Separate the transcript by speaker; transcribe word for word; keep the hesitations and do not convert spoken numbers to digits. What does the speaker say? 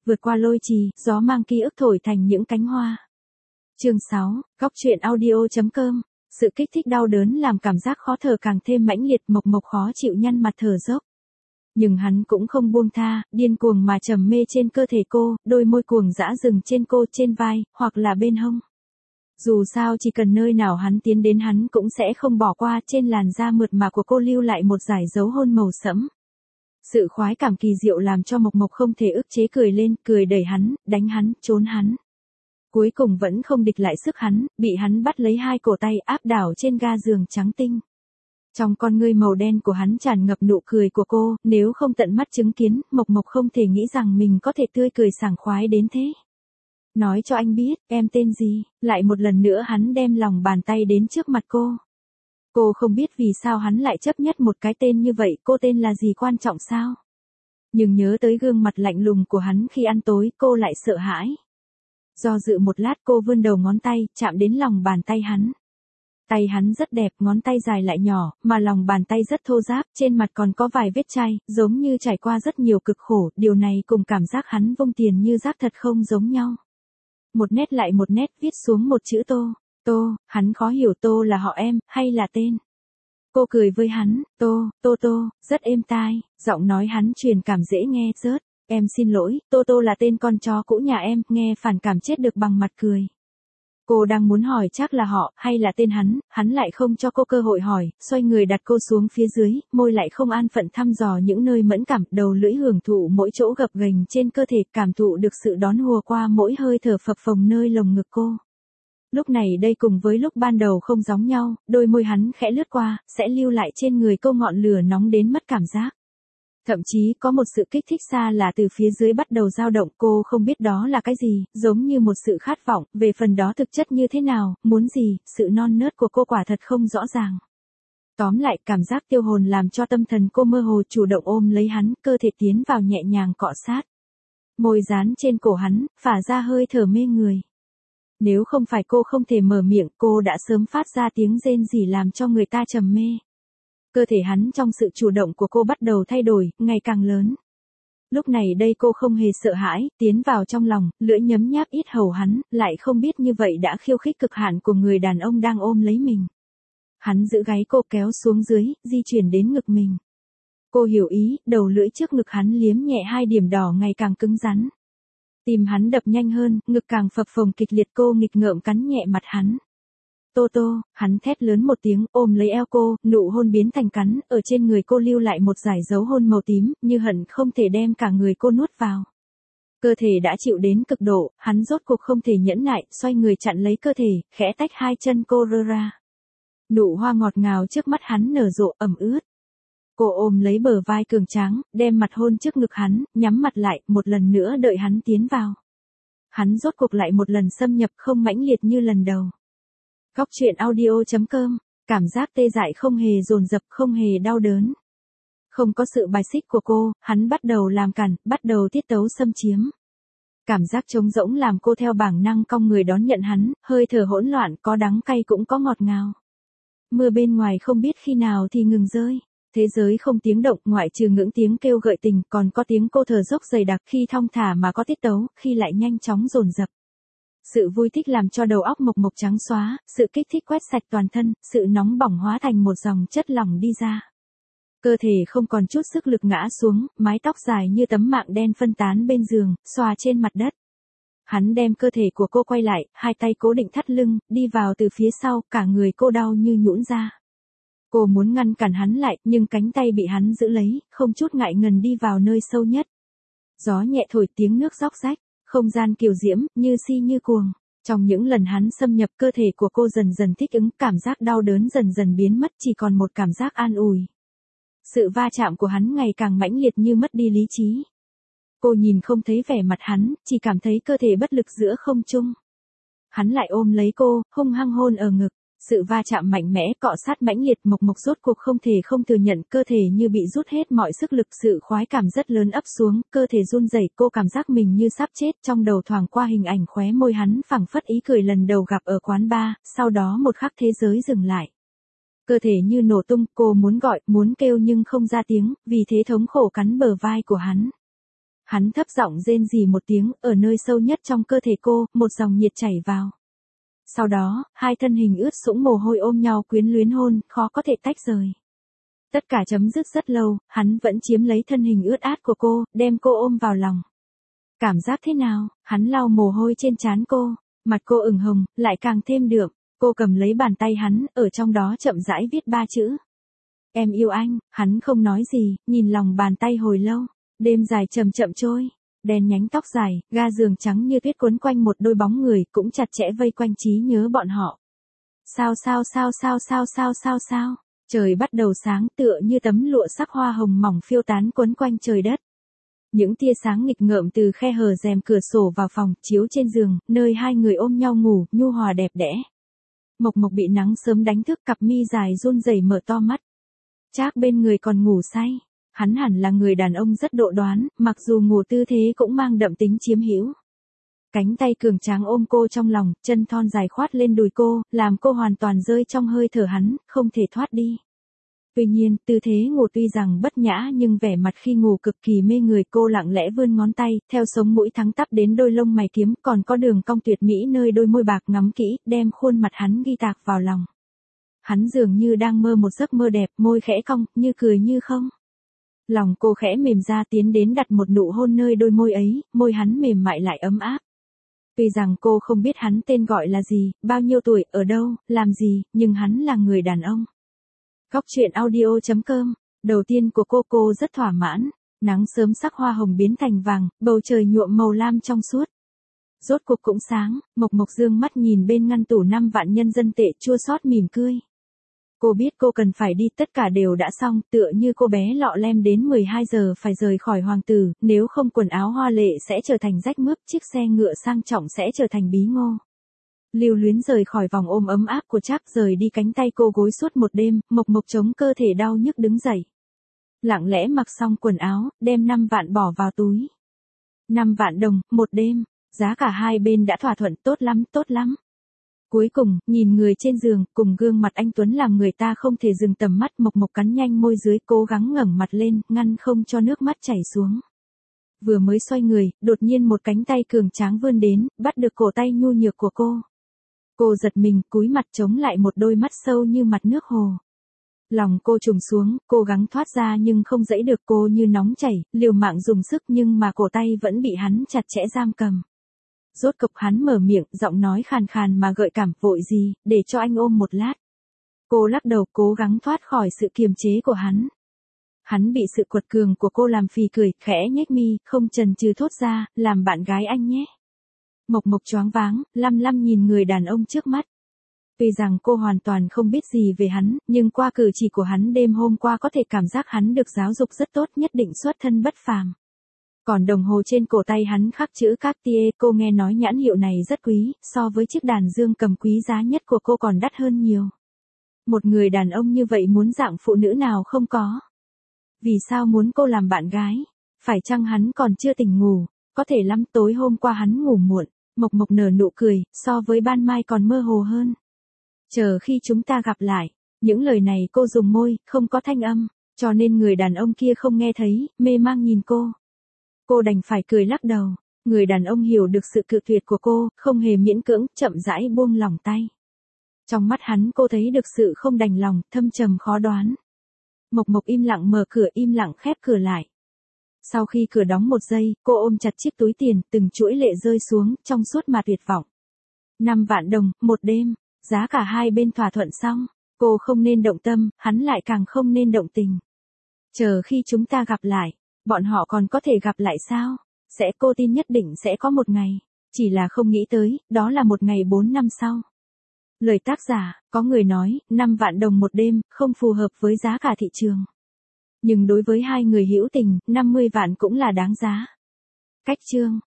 Speaker 1: vượt qua lôi trì, gió mang ký ức thổi thành những cánh hoa. Chương sáu, góc truyện audio chấm com. Sự kích thích đau đớn làm cảm giác khó thở càng thêm mãnh liệt, Mộc Mộc khó chịu nhăn mặt thở dốc. Nhưng hắn cũng không buông tha, điên cuồng mà trầm mê trên cơ thể cô, đôi môi cuồng dã dừng trên cô, trên vai, hoặc là bên hông. Dù sao chỉ cần nơi nào hắn tiến đến hắn cũng sẽ không bỏ qua, trên làn da mượt mà của cô lưu lại một dải dấu hôn màu sẫm. Sự khoái cảm kỳ diệu làm cho Mộc Mộc không thể ức chế cười lên, cười đẩy hắn, đánh hắn, trốn hắn. Cuối cùng vẫn không địch lại sức hắn, bị hắn bắt lấy hai cổ tay áp đảo trên ga giường trắng tinh. Trong con ngươi màu đen của hắn tràn ngập nụ cười của cô, nếu không tận mắt chứng kiến, Mộc Mộc không thể nghĩ rằng mình có thể tươi cười sảng khoái đến thế. Nói cho anh biết, em tên gì, lại một lần nữa hắn đem lòng bàn tay đến trước mặt cô. Cô không biết vì sao hắn lại chấp nhất một cái tên như vậy, cô tên là gì quan trọng sao? Nhưng nhớ tới gương mặt lạnh lùng của hắn khi ăn tối, cô lại sợ hãi. Do dự một lát cô vươn đầu ngón tay, chạm đến lòng bàn tay hắn. Tay hắn rất đẹp, ngón tay dài lại nhỏ, mà lòng bàn tay rất thô ráp, trên mặt còn có vài vết chai, giống như trải qua rất nhiều cực khổ, điều này cùng cảm giác hắn vung tiền như rác thật không giống nhau. Một nét lại một nét viết xuống một chữ Tô. Tô, hắn khó hiểu Tô là họ em, hay là tên. Cô cười với hắn, Tô, Tô Tô, rất êm tai, giọng nói hắn truyền cảm dễ nghe, rớt. Em xin lỗi, Tô Tô là tên con chó cũ nhà em, nghe phản cảm chết được bằng mặt cười. Cô đang muốn hỏi chắc là họ, hay là tên hắn, hắn lại không cho cô cơ hội hỏi, xoay người đặt cô xuống phía dưới, môi lại không an phận thăm dò những nơi mẫn cảm, đầu lưỡi hưởng thụ mỗi chỗ gập ghềnh trên cơ thể, cảm thụ được sự đón hùa qua mỗi hơi thở phập phồng nơi lồng ngực cô. Lúc này đây cùng với lúc ban đầu không giống nhau, đôi môi hắn khẽ lướt qua, sẽ lưu lại trên người cô ngọn lửa nóng đến mất cảm giác. Thậm chí có một sự kích thích xa là từ phía dưới bắt đầu dao động, cô không biết đó là cái gì, giống như một sự khát vọng, về phần đó thực chất như thế nào, muốn gì, sự non nớt của cô quả thật không rõ ràng. Tóm lại, cảm giác tiêu hồn làm cho tâm thần cô mơ hồ, chủ động ôm lấy hắn, cơ thể tiến vào nhẹ nhàng cọ sát. Môi dán trên cổ hắn, phả ra hơi thở mê người. Nếu không phải cô không thể mở miệng, cô đã sớm phát ra tiếng rên rỉ làm cho người ta trầm mê. Cơ thể hắn trong sự chủ động của cô bắt đầu thay đổi, ngày càng lớn. Lúc này đây cô không hề sợ hãi, tiến vào trong lòng, lưỡi nhấm nháp ít hầu hắn, lại không biết như vậy đã khiêu khích cực hạn của người đàn ông đang ôm lấy mình. Hắn giữ gáy cô kéo xuống dưới, di chuyển đến ngực mình. Cô hiểu ý, đầu lưỡi trước ngực hắn liếm nhẹ hai điểm đỏ ngày càng cứng rắn. Tim hắn đập nhanh hơn, ngực càng phập phồng kịch liệt, cô nghịch ngợm cắn nhẹ mặt hắn. Tô Tô, hắn thét lớn một tiếng, ôm lấy eo cô, nụ hôn biến thành cắn, ở trên người cô lưu lại một dải dấu hôn màu tím, như hận không thể đem cả người cô nuốt vào. Cơ thể đã chịu đến cực độ, hắn rốt cuộc không thể nhẫn nại, xoay người chặn lấy cơ thể, khẽ tách hai chân cô rơ ra. Nụ hoa ngọt ngào trước mắt hắn nở rộ, ẩm ướt. Cô ôm lấy bờ vai cường tráng, đem mặt hôn trước ngực hắn, nhắm mặt lại, một lần nữa đợi hắn tiến vào. Hắn rốt cuộc lại một lần xâm nhập không mãnh liệt như lần đầu. Góc truyện audio chấm com, cảm giác tê dại không hề dồn dập, không hề đau đớn. Không có sự bài xích của cô, hắn bắt đầu làm cản, bắt đầu tiết tấu xâm chiếm. Cảm giác trống rỗng làm cô theo bản năng cong người đón nhận hắn, hơi thở hỗn loạn, có đắng cay cũng có ngọt ngào. Mưa bên ngoài không biết khi nào thì ngừng rơi. Thế giới không tiếng động, ngoại trừ những tiếng kêu gợi tình, còn có tiếng cô thở dốc dày đặc, khi thong thả mà có tiết tấu, khi lại nhanh chóng dồn dập. Sự vui thích làm cho đầu óc Mộc Mộc trắng xóa, sự kích thích quét sạch toàn thân, sự nóng bỏng hóa thành một dòng chất lỏng đi ra. Cơ thể không còn chút sức lực ngã xuống, mái tóc dài như tấm mạng đen phân tán bên giường, xòa trên mặt đất. Hắn đem cơ thể của cô quay lại, hai tay cố định thắt lưng, đi vào từ phía sau, cả người cô đau như nhũn ra. Cô muốn ngăn cản hắn lại, nhưng cánh tay bị hắn giữ lấy, không chút ngại ngần đi vào nơi sâu nhất. Gió nhẹ thổi, tiếng nước róc rách, không gian kiều diễm, như si như cuồng. Trong những lần hắn xâm nhập, cơ thể của cô dần dần thích ứng, cảm giác đau đớn dần dần biến mất, chỉ còn một cảm giác an ủi. Sự va chạm của hắn ngày càng mãnh liệt như mất đi lý trí. Cô nhìn không thấy vẻ mặt hắn, chỉ cảm thấy cơ thể bất lực giữa không trung. Hắn lại ôm lấy cô, hung hăng hôn ở ngực. Sự va chạm mạnh mẽ, cọ sát mãnh liệt, Mộc Mộc rốt cuộc không thể không thừa nhận, cơ thể như bị rút hết mọi sức lực, sự khoái cảm rất lớn ấp xuống, cơ thể run rẩy, cô cảm giác mình như sắp chết, trong đầu thoáng qua hình ảnh khóe môi hắn phảng phất ý cười lần đầu gặp ở quán bar, sau đó một khắc thế giới dừng lại. Cơ thể như nổ tung, cô muốn gọi, muốn kêu nhưng không ra tiếng, vì thế thống khổ cắn bờ vai của hắn. Hắn thấp giọng rên rỉ một tiếng, ở nơi sâu nhất trong cơ thể cô, một dòng nhiệt chảy vào. Sau đó, hai thân hình ướt sũng mồ hôi ôm nhau quyến luyến hôn, khó có thể tách rời. Tất cả chấm dứt rất lâu, hắn vẫn chiếm lấy thân hình ướt át của cô, đem cô ôm vào lòng. Cảm giác thế nào? Hắn lau mồ hôi trên trán cô, mặt cô ửng hồng, lại càng thêm đượm. Cô cầm lấy bàn tay hắn, ở trong đó chậm rãi viết ba chữ. Em yêu anh. Hắn không nói gì, nhìn lòng bàn tay hồi lâu. Đêm dài chậm chậm trôi, đen nhánh tóc dài, ga giường trắng như tuyết quấn quanh một đôi bóng người, cũng chặt chẽ vây quanh trí nhớ bọn họ. Sao sao sao sao sao sao sao sao, trời bắt đầu sáng tựa như tấm lụa sắc hoa hồng mỏng phiêu tán quấn quanh trời đất. Những tia sáng nghịch ngợm từ khe hở rèm cửa sổ vào phòng, chiếu trên giường, nơi hai người ôm nhau ngủ, nhu hòa đẹp đẽ. Mộc Mộc bị nắng sớm đánh thức, cặp mi dài run rẩy mở to mắt. Trác bên người còn ngủ say. Hắn hẳn là người đàn ông rất độ đoán, mặc dù ngủ tư thế cũng mang đậm tính chiếm hữu. Cánh tay cường tráng ôm cô trong lòng, chân thon dài khoát lên đùi cô, làm cô hoàn toàn rơi trong hơi thở hắn, không thể thoát đi. Tuy nhiên, tư thế ngủ tuy rằng bất nhã nhưng vẻ mặt khi ngủ cực kỳ mê người. Cô lặng lẽ vươn ngón tay, theo sống mũi thẳng tắp đến đôi lông mày kiếm, còn có đường cong tuyệt mỹ nơi đôi môi bạc ngắm kỹ, đem khuôn mặt hắn ghi tạc vào lòng. Hắn dường như đang mơ một giấc mơ đẹp, môi khẽ cong, như cười như không. Lòng cô khẽ mềm ra, tiến đến đặt một nụ hôn nơi đôi môi ấy, môi hắn mềm mại lại ấm áp. Tuy rằng cô không biết hắn tên gọi là gì, bao nhiêu tuổi, ở đâu, làm gì, nhưng hắn là người đàn ông. Góc truyện audio chấm com, đầu tiên của cô cô rất thỏa mãn, nắng sớm sắc hoa hồng biến thành vàng, bầu trời nhuộm màu lam trong suốt. Rốt cuộc cũng sáng, Mộc Mộc dương mắt nhìn bên ngăn tủ năm vạn nhân dân tệ, chua xót mỉm cười. Cô biết cô cần phải đi, tất cả đều đã xong, tựa như cô bé lọ lem đến mười hai giờ phải rời khỏi hoàng tử, nếu không quần áo hoa lệ sẽ trở thành rách mướp, chiếc xe ngựa sang trọng sẽ trở thành bí ngô. Lưu luyến rời khỏi vòng ôm ấm áp của Trác, rời đi cánh tay cô gối suốt một đêm, Mộc Mộc chống cơ thể đau nhức đứng dậy. Lặng lẽ mặc xong quần áo, đem năm vạn bỏ vào túi. năm vạn đồng, một đêm, giá cả hai bên đã thỏa thuận, tốt lắm, tốt lắm. Cuối cùng, nhìn người trên giường, cùng gương mặt anh Tuấn làm người ta không thể dừng tầm mắt. Mộc Mộc cắn nhanh môi dưới, cố gắng ngẩng mặt lên, ngăn không cho nước mắt chảy xuống. Vừa mới xoay người, đột nhiên một cánh tay cường tráng vươn đến, bắt được cổ tay nhu nhược của cô. Cô giật mình, cúi mặt chống lại một đôi mắt sâu như mặt nước hồ. Lòng cô trùng xuống, cố gắng thoát ra nhưng không dãy được, cô như nóng chảy, liều mạng dùng sức nhưng mà cổ tay vẫn bị hắn chặt chẽ giam cầm. Rốt cục hắn mở miệng, giọng nói khàn khàn mà gợi cảm, vội gì, để cho anh ôm một lát. Cô lắc đầu, cố gắng thoát khỏi sự kiềm chế của hắn. Hắn bị sự quật cường của cô làm phì cười, khẽ nhếch mi, không chần chừ thốt ra, làm bạn gái anh nhé. Mộc Mộc choáng váng, lăm lăm nhìn người đàn ông trước mắt. Tuy rằng cô hoàn toàn không biết gì về hắn, nhưng qua cử chỉ của hắn đêm hôm qua có thể cảm giác hắn được giáo dục rất tốt, nhất định xuất thân bất phàm. Còn đồng hồ trên cổ tay hắn khắc chữ Cartier, cô nghe nói nhãn hiệu này rất quý, so với chiếc đàn dương cầm quý giá nhất của cô còn đắt hơn nhiều. Một người đàn ông như vậy muốn dạng phụ nữ nào không có. Vì sao muốn cô làm bạn gái? Phải chăng hắn còn chưa tỉnh ngủ? Có thể lắm, tối hôm qua hắn ngủ muộn. Mộc Mộc nở nụ cười, so với ban mai còn mơ hồ hơn. Chờ khi chúng ta gặp lại. Những lời này cô dùng môi, không có thanh âm, cho nên người đàn ông kia không nghe thấy, mê mang nhìn cô. Cô đành phải cười lắc đầu. Người đàn ông hiểu được sự cự tuyệt của cô, không hề miễn cưỡng, chậm rãi buông lỏng tay. Trong mắt hắn cô thấy được sự không đành lòng, thâm trầm khó đoán. Mộc Mộc im lặng mở cửa, im lặng khép cửa lại. Sau khi cửa đóng một giây, cô ôm chặt chiếc túi tiền, từng chuỗi lệ rơi xuống, trong suốt mà tuyệt vọng. năm vạn đồng, một đêm, giá cả hai bên thỏa thuận xong, cô không nên động tâm, hắn lại càng không nên động tình. Chờ khi chúng ta gặp lại, bọn họ còn có thể gặp lại sao? Sẽ, cô tin nhất định sẽ có một ngày, chỉ là không nghĩ tới, đó là một ngày bốn năm sau. Lời tác giả, có người nói, năm vạn đồng một đêm, không phù hợp với giá cả thị trường. Nhưng đối với hai người hữu tình, năm mươi vạn cũng là đáng giá. Cách chương